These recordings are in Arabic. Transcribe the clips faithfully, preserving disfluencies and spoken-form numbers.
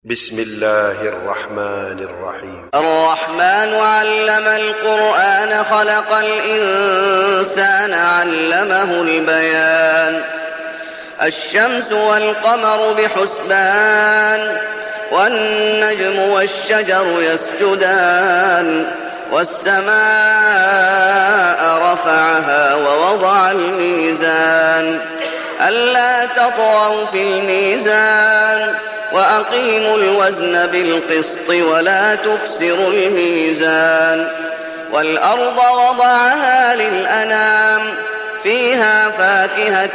بسم الله الرحمن الرحيم. الرحمن علم القرآن خلق الإنسان علمه البيان. الشمس والقمر بحسبان والنجم والشجر يسجدان والسماء رفعها ووضع الميزان ألا تطغوا في الميزان وأقيموا الوزن بالقسط ولا تخسروا الميزان. والأرض وضعها للأنام فيها فاكهة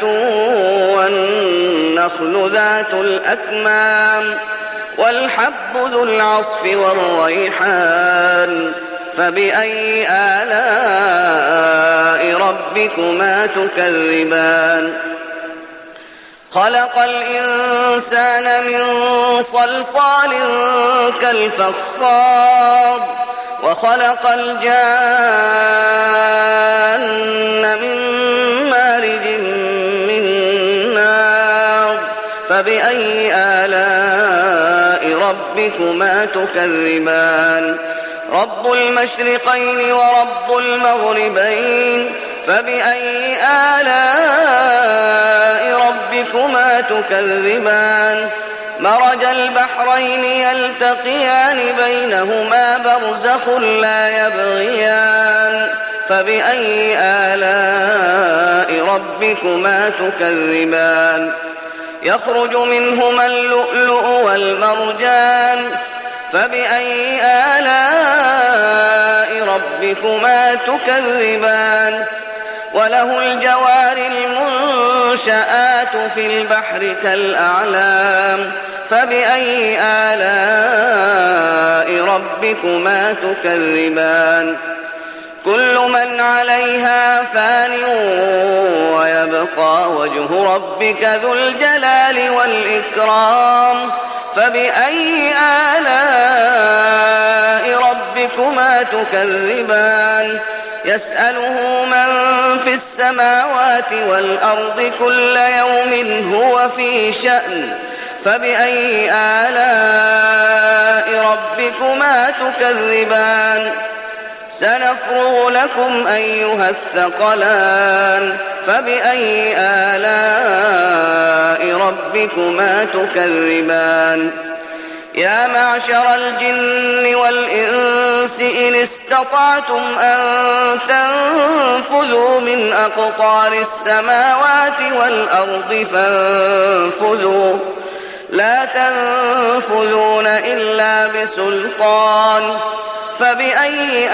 والنخل ذات الأكمام والحب ذو العصف والريحان فبأي آلاء ربكما تكذبان. خلق الإنسان من صلصال كالفخار وخلق الجان من مارج من نار فبأي آلاء ربكما تكذبان. رب المشرقين ورب المغربين فبأي آلاء ربكما تكذبان. مرج البحرين يلتقيان بينهما برزخ لا يبغيان فبأي آلاء ربكما تكذبان. يخرج منهما اللؤلؤ والمرجان فبأي آلاء ربكما تكذبان. وله الجوار المنشآت في البحر كالأعلام فبأي آلاء ربكما تكذبان. كل من عليها فان ويبقى وجه ربك ذو الجلال والإكرام فبأي آلاء ربكما تكذبان. يسأله من في السماوات والأرض كل يوم هو في شأن فبأي آلاء ربكما تكذبان. سنفرغ لكم أيها الثقلان فبأي آلاء ربكما تكذبان. يا معشر الجن والإنس إن استطعتم أن تنفذوا من أقطار السماوات والأرض فانفذوا لا تنفذون إلا بسلطان فبأي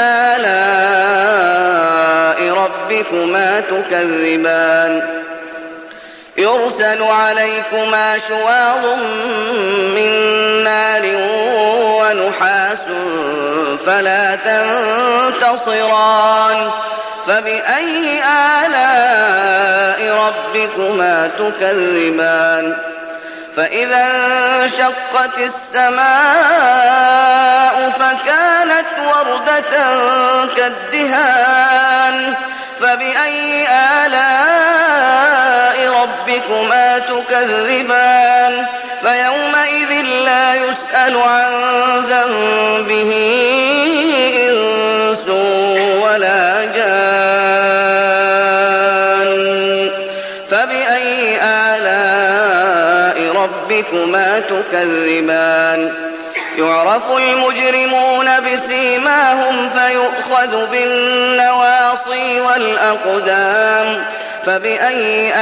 آلاء ربكما تكذبان. يرسل عليكما شواظ من نار ونحاس فلا تنتصران فبأي آلاء ربكما تكذبان. فإذا انشقت السماء فكانت وردة كالدهان فبأي آلاء ربكما تكذبان. فيومئذ لا يسأل عن ذنبه إنس ولا جان فبأي آلاء ربكما تكذبان. يعرف المجرمون بسيماهم فيؤخذ بالنواصي والأقدام فبأي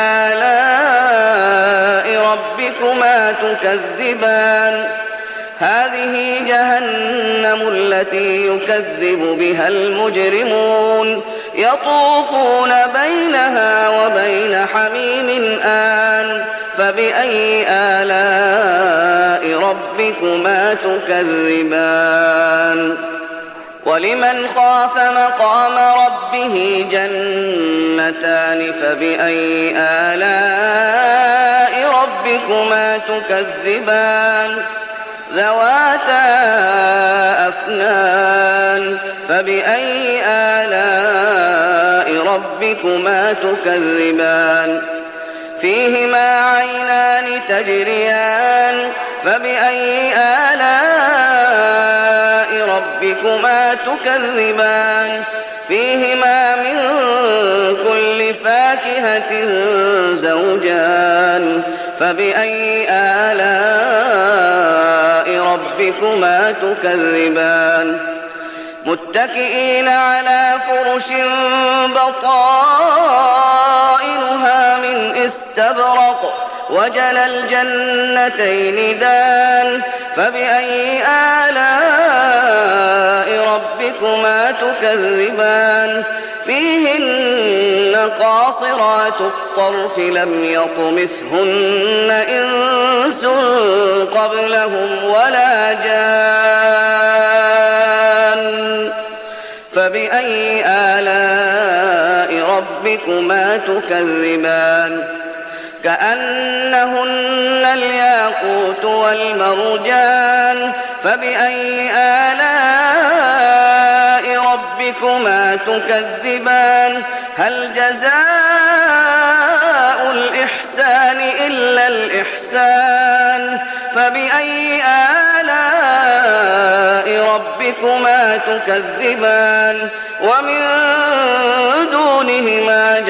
آلاء ربكما تكذبان. هذه جهنم التي يكذب بها المجرمون يطوفون بينها وبين حميم آن فبأي آلاء ربكما تكذبان. ولمن خاف مقام ربه جنتان فبأي آلاء ربكما تكذبان. ذواتا أفنان فبأي آلاء ربكما تكذبان. فيهما عينان تجريان فبأي آلاء ربكما تكذبان فيهما من كل فاكهة زوجان فبأي آلاء ربكما تكذبان متكئين على فرش بطائنها من استبرق وجنى الجنتين دان فبأي آلاء ربكما تكذبان فيهن قاصرات الطرف لم يطمثهن إنس قبلهم ولا جان فبأي آلاء ربكما تكذبان كأنهن الياقوت والمرجان فبأي آلاء ربكما تكذبان هل جزاء الإحسان إلا الإحسان فبأي آلاء ربكما تكذبان ومن دونهما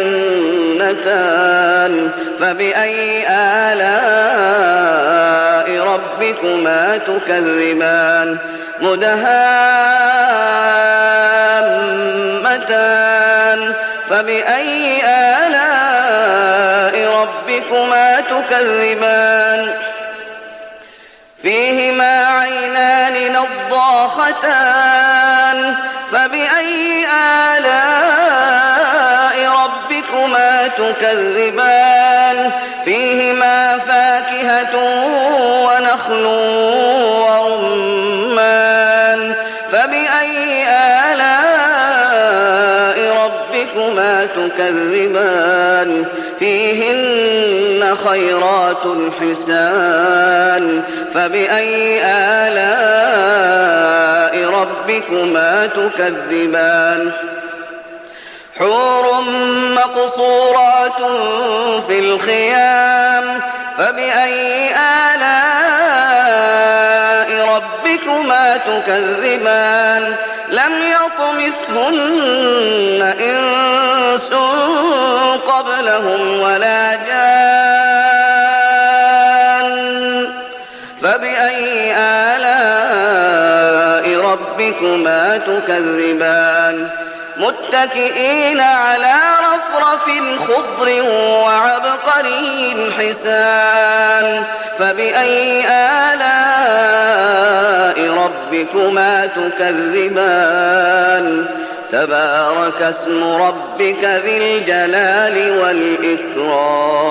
جنتان فبأي آلاء ربكما تكذبان مدهامتان فبأي آلاء ربكما تكذبان فيهما عينان نضاختان فبأي آلاء ربكما تكذبان فيهما فاكهة ونخل ورمان فبأي آلاء ربكما تكذبان فيهن خيرات حسان فبأي آلاء ربكما تكذبان حور مقصورات في الخيام فبأي آلاء ربكما تكذبان لم يطمثهن إنس قبلهم ولا جان فبأي آلاء ربكما تكذبان متكئين على رفرف خضر وعبقري حسان فبأي آلاء ربكما تكذبان تبارك اسم ربك ذي الجلال والإكرام